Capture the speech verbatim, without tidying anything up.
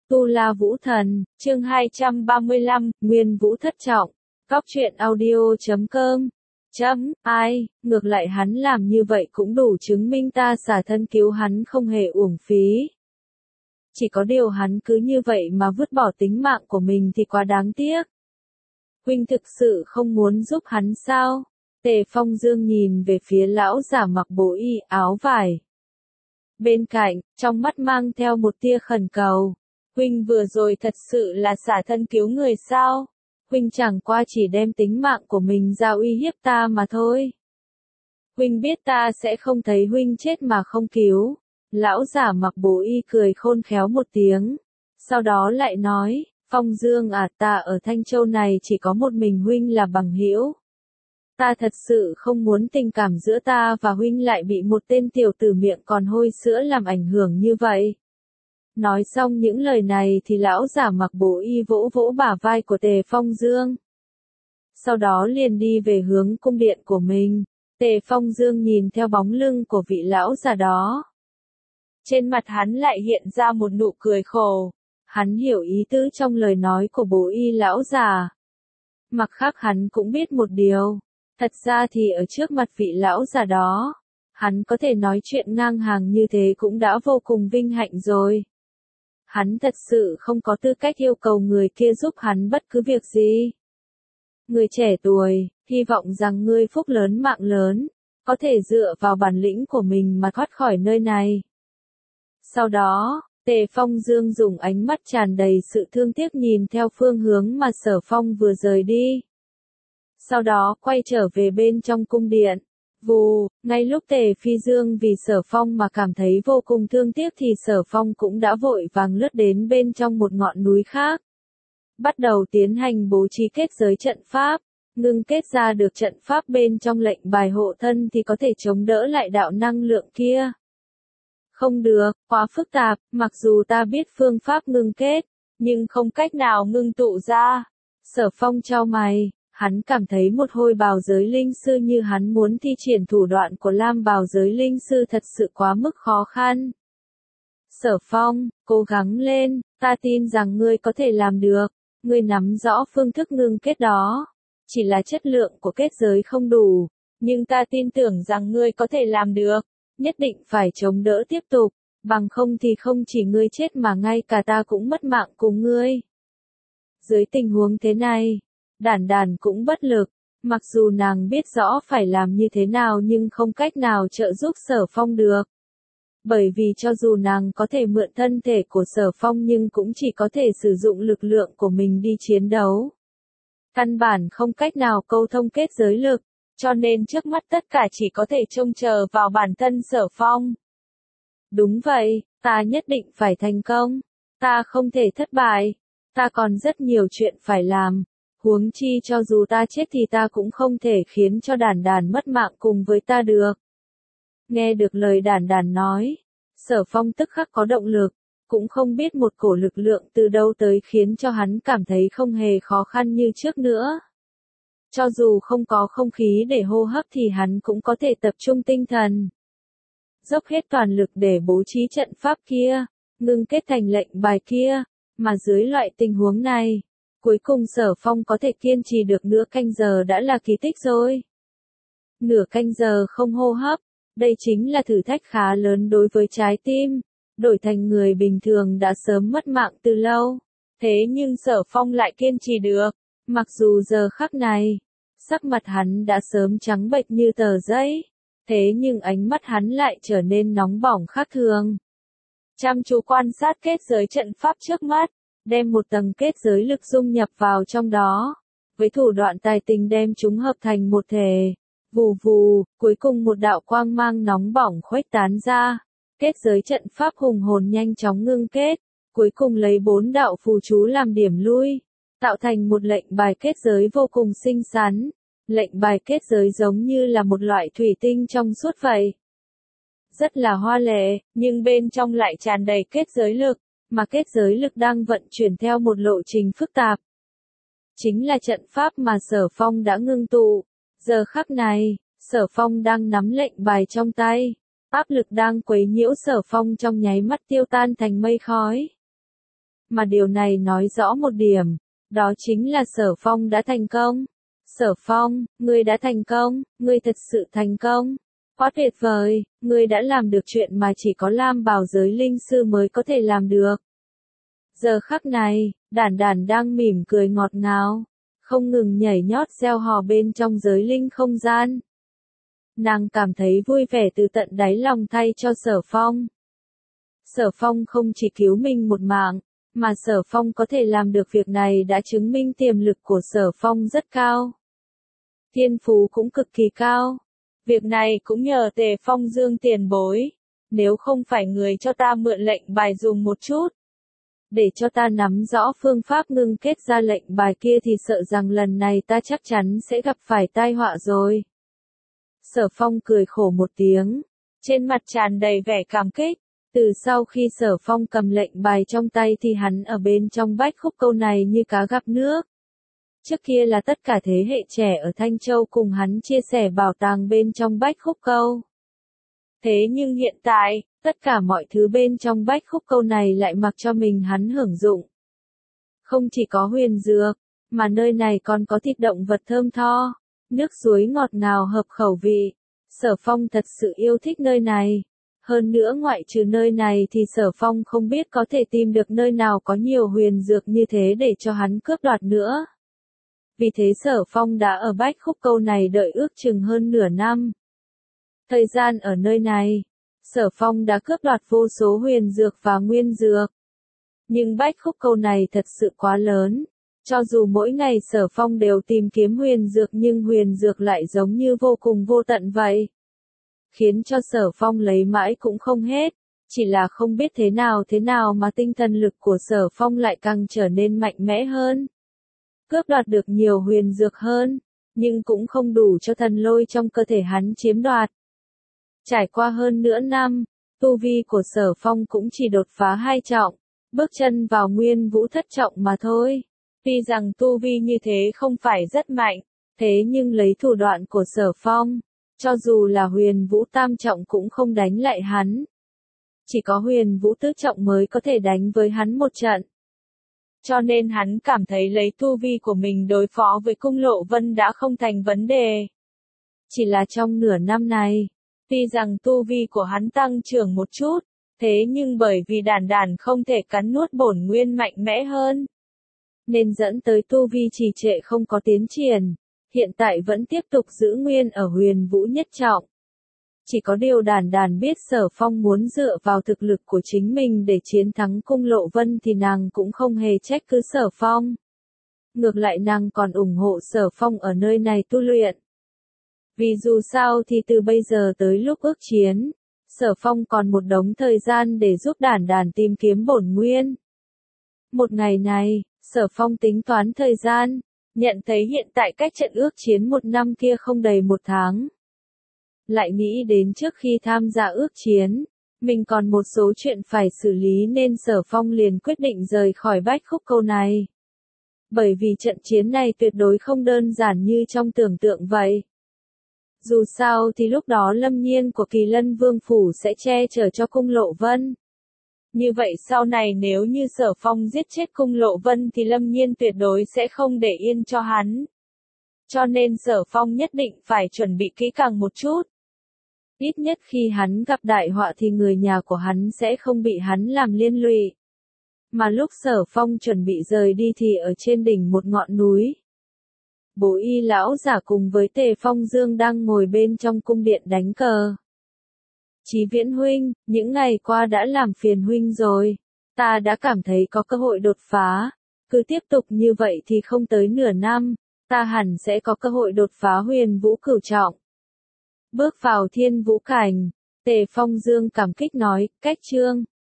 Tu La Vũ Thần, chương hai trăm ba mươi lăm, Nguyên Vũ thất trọng. Góc truyện audio chấm com. Chấm, ai, ngược lại hắn làm như vậy cũng đủ chứng minh ta xả thân cứu hắn không hề uổng phí. Chỉ có điều hắn cứ như vậy mà vứt bỏ tính mạng của mình thì quá đáng tiếc. Huynh thực sự không muốn giúp hắn sao? Tề Phong Dương nhìn về phía lão giả mặc bộ y áo vải. Bên cạnh, trong mắt mang theo một tia khẩn cầu. Huynh vừa rồi thật sự là xả thân cứu người sao? Huynh chẳng qua chỉ đem tính mạng của mình ra uy hiếp ta mà thôi. Huynh biết ta sẽ không thấy huynh chết mà không cứu. Lão giả mặc bộ y cười khôn khéo một tiếng. Sau đó lại nói, Phong Dương à, ta ở Thanh Châu này chỉ có một mình huynh là bằng hữu. Ta thật sự không muốn tình cảm giữa ta và huynh lại bị một tên tiểu tử miệng còn hôi sữa làm ảnh hưởng như vậy. Nói xong những lời này thì lão giả mặc bộ y vỗ vỗ bả vai của Tề Phong Dương. Sau đó liền đi về hướng cung điện của mình. Tề Phong Dương nhìn theo bóng lưng của vị lão giả đó. Trên mặt hắn lại hiện ra một nụ cười khổ. Hắn hiểu ý tứ trong lời nói của bộ y lão giả. Mặt khác hắn cũng biết một điều. Thật ra thì ở trước mặt vị lão giả đó, hắn có thể nói chuyện ngang hàng như thế cũng đã vô cùng vinh hạnh rồi. Hắn thật sự không có tư cách yêu cầu người kia giúp hắn bất cứ việc gì. Người trẻ tuổi, hy vọng rằng ngươi phúc lớn mạng lớn, có thể dựa vào bản lĩnh của mình mà thoát khỏi nơi này. Sau đó, Tề Phong Dương dùng ánh mắt tràn đầy sự thương tiếc nhìn theo phương hướng mà Sở Phong vừa rời đi. Sau đó quay trở về bên trong cung điện. Vù, ngay lúc Tề Phi Dương vì Sở Phong mà cảm thấy vô cùng thương tiếc thì Sở Phong cũng đã vội vàng lướt đến bên trong một ngọn núi khác. Bắt đầu tiến hành bố trí kết giới trận pháp, ngưng kết ra được trận pháp bên trong lệnh bài hộ thân thì có thể chống đỡ lại đạo năng lượng kia. Không được, quá phức tạp, mặc dù ta biết phương pháp ngưng kết, nhưng không cách nào ngưng tụ ra. Sở Phong chau mày. Hắn cảm thấy một hôi bào giới linh sư như hắn muốn thi triển thủ đoạn của lam bào giới linh sư thật sự quá mức khó khăn. Sở Phong, cố gắng lên, ta tin rằng ngươi có thể làm được, ngươi nắm rõ phương thức ngưng kết đó. Chỉ là chất lượng của kết giới không đủ, nhưng ta tin tưởng rằng ngươi có thể làm được, nhất định phải chống đỡ tiếp tục, bằng không thì không chỉ ngươi chết mà ngay cả ta cũng mất mạng cùng ngươi. Dưới tình huống thế này, Đản Đản cũng bất lực, mặc dù nàng biết rõ phải làm như thế nào nhưng không cách nào trợ giúp Sở Phong được. Bởi vì cho dù nàng có thể mượn thân thể của Sở Phong nhưng cũng chỉ có thể sử dụng lực lượng của mình đi chiến đấu. Căn bản không cách nào câu thông kết giới lực, cho nên trước mắt tất cả chỉ có thể trông chờ vào bản thân Sở Phong. Đúng vậy, ta nhất định phải thành công, ta không thể thất bại, ta còn rất nhiều chuyện phải làm. Huống chi cho dù ta chết thì ta cũng không thể khiến cho Đản Đản mất mạng cùng với ta được. Nghe được lời Đản Đản nói, Sở Phong tức khắc có động lực, cũng không biết một cổ lực lượng từ đâu tới khiến cho hắn cảm thấy không hề khó khăn như trước nữa. Cho dù không có không khí để hô hấp thì hắn cũng có thể tập trung tinh thần. Dốc hết toàn lực để bố trí trận pháp kia, ngưng kết thành lệnh bài kia, mà dưới loại tình huống này, cuối cùng Sở Phong có thể kiên trì được nửa canh giờ đã là kỳ tích rồi. Nửa canh giờ không hô hấp, đây chính là thử thách khá lớn đối với trái tim, đổi thành người bình thường đã sớm mất mạng từ lâu. Thế nhưng Sở Phong lại kiên trì được, mặc dù giờ khắc này, sắc mặt hắn đã sớm trắng bệch như tờ giấy, thế nhưng ánh mắt hắn lại trở nên nóng bỏng khác thường. Chăm chú quan sát kết giới trận pháp trước mắt, đem một tầng kết giới lực dung nhập vào trong đó, với thủ đoạn tài tình đem chúng hợp thành một thể. Vù vù, cuối cùng một đạo quang mang nóng bỏng khuếch tán ra, kết giới trận pháp hùng hồn nhanh chóng ngưng kết, cuối cùng lấy bốn đạo phù chú làm điểm lui, tạo thành một lệnh bài kết giới vô cùng xinh xắn. Lệnh bài kết giới giống như là một loại thủy tinh trong suốt vậy. Rất là hoa lệ, nhưng bên trong lại tràn đầy kết giới lực, mà kết giới lực đang vận chuyển theo một lộ trình phức tạp. Chính là trận pháp mà Sở Phong đã ngưng tụ. Giờ khắc này, Sở Phong đang nắm lệnh bài trong tay, áp lực đang quấy nhiễu Sở Phong trong nháy mắt tiêu tan thành mây khói. mà điều này nói rõ một điểm, đó chính là Sở Phong đã thành công. Sở Phong, ngươi đã thành công, ngươi thật sự thành công. Quá tuyệt vời, ngươi đã làm được chuyện mà chỉ có Lam Bào giới linh sư mới có thể làm được. Giờ khắc này, Đản Đản đang mỉm cười ngọt ngào, không ngừng nhảy nhót reo hò bên trong giới linh không gian. Nàng cảm thấy vui vẻ từ tận đáy lòng thay cho Sở Phong. Sở Phong không chỉ cứu mình một mạng, mà Sở Phong có thể làm được việc này đã chứng minh tiềm lực của Sở Phong rất cao. Thiên phú cũng cực kỳ cao. Việc này cũng nhờ Tề Phong Dương tiền bối. Nếu không phải người cho ta mượn lệnh bài dùng một chút, để cho ta nắm rõ phương pháp ngưng kết ra lệnh bài kia thì sợ rằng lần này ta chắc chắn sẽ gặp phải tai họa rồi. Sở Phong cười khổ một tiếng, trên mặt tràn đầy vẻ cảm kích. Từ sau khi Sở Phong cầm lệnh bài trong tay thì hắn ở bên trong bách khúc câu này như cá gặp nước. Trước kia là tất cả thế hệ trẻ ở Thanh Châu cùng hắn chia sẻ bảo tàng bên trong bách khúc câu. Thế nhưng hiện tại, tất cả mọi thứ bên trong bách khúc câu này lại mặc cho mình hắn hưởng dụng. Không chỉ có huyền dược, mà nơi này còn có thịt động vật thơm tho, nước suối ngọt ngào hợp khẩu vị. Sở Phong thật sự yêu thích nơi này. Hơn nữa ngoại trừ nơi này thì Sở Phong không biết có thể tìm được nơi nào có nhiều huyền dược như thế để cho hắn cướp đoạt nữa. Vì thế Sở Phong đã ở bách khúc câu này đợi ước chừng hơn nửa năm. Thời gian ở nơi này, Sở Phong đã cướp đoạt vô số huyền dược và nguyên dược. Nhưng bách khúc câu này thật sự quá lớn. Cho dù mỗi ngày Sở Phong đều tìm kiếm huyền dược nhưng huyền dược lại giống như vô cùng vô tận vậy. Khiến cho Sở Phong lấy mãi cũng không hết. Chỉ là không biết thế nào thế nào mà tinh thần lực của Sở Phong lại càng trở nên mạnh mẽ hơn. Cướp đoạt được nhiều huyền dược hơn, nhưng cũng không đủ cho thần lôi trong cơ thể hắn chiếm đoạt. Trải qua hơn nửa năm, tu vi của Sở Phong cũng chỉ đột phá hai trọng, bước chân vào nguyên vũ thất trọng mà thôi. Tuy rằng tu vi như thế không phải rất mạnh, thế nhưng lấy thủ đoạn của Sở Phong, cho dù là huyền vũ tam trọng cũng không đánh lại hắn. Chỉ có huyền vũ tứ trọng mới có thể đánh với hắn một trận. Cho nên hắn cảm thấy lấy tu vi của mình đối phó với Cung Lộ Vân đã không thành vấn đề. Chỉ là trong nửa năm này, tuy rằng tu vi của hắn tăng trưởng một chút, thế nhưng bởi vì Đản Đản không thể cắn nuốt bổn nguyên mạnh mẽ hơn, nên dẫn tới tu vi trì trệ không có tiến triển, hiện tại vẫn tiếp tục giữ nguyên ở huyền vũ nhất trọng. Chỉ có điều Đản Đản biết Sở Phong muốn dựa vào thực lực của chính mình để chiến thắng Cung Lộ Vân thì nàng cũng không hề trách cứ Sở Phong. Ngược lại nàng còn ủng hộ Sở Phong ở nơi này tu luyện. Vì dù sao thì từ bây giờ tới lúc ước chiến, Sở Phong còn một đống thời gian để giúp Đản Đản tìm kiếm bổn nguyên. Một ngày này, Sở Phong tính toán thời gian, nhận thấy hiện tại cách trận ước chiến một năm kia không đầy một tháng. Lại nghĩ đến trước khi tham gia ước chiến, mình còn một số chuyện phải xử lý nên Sở Phong liền quyết định rời khỏi bách khúc câu này. Bởi vì trận chiến này tuyệt đối không đơn giản như trong tưởng tượng vậy. Dù sao thì lúc đó Lâm Nhiên của Kỳ Lân Vương Phủ sẽ che chở cho Cung Lộ Vân. Như vậy sau này nếu như Sở Phong giết chết Cung Lộ Vân thì Lâm Nhiên tuyệt đối sẽ không để yên cho hắn. Cho nên Sở Phong nhất định phải chuẩn bị kỹ càng một chút. Ít nhất khi hắn gặp đại họa thì người nhà của hắn sẽ không bị hắn làm liên lụy. Mà lúc Sở Phong chuẩn bị rời đi thì ở trên đỉnh một ngọn núi, Bố Y lão giả cùng với Tề Phong Dương đang ngồi bên trong cung điện đánh cờ. Chí Viễn huynh, những ngày qua đã làm phiền huynh rồi. Ta đã cảm thấy có cơ hội đột phá. Cứ tiếp tục như vậy thì không tới nửa năm, ta hẳn sẽ có cơ hội đột phá huyền vũ cửu trọng. Bước vào thiên vũ cảnh, Tề Phong Dương cảm kích nói, cách chương.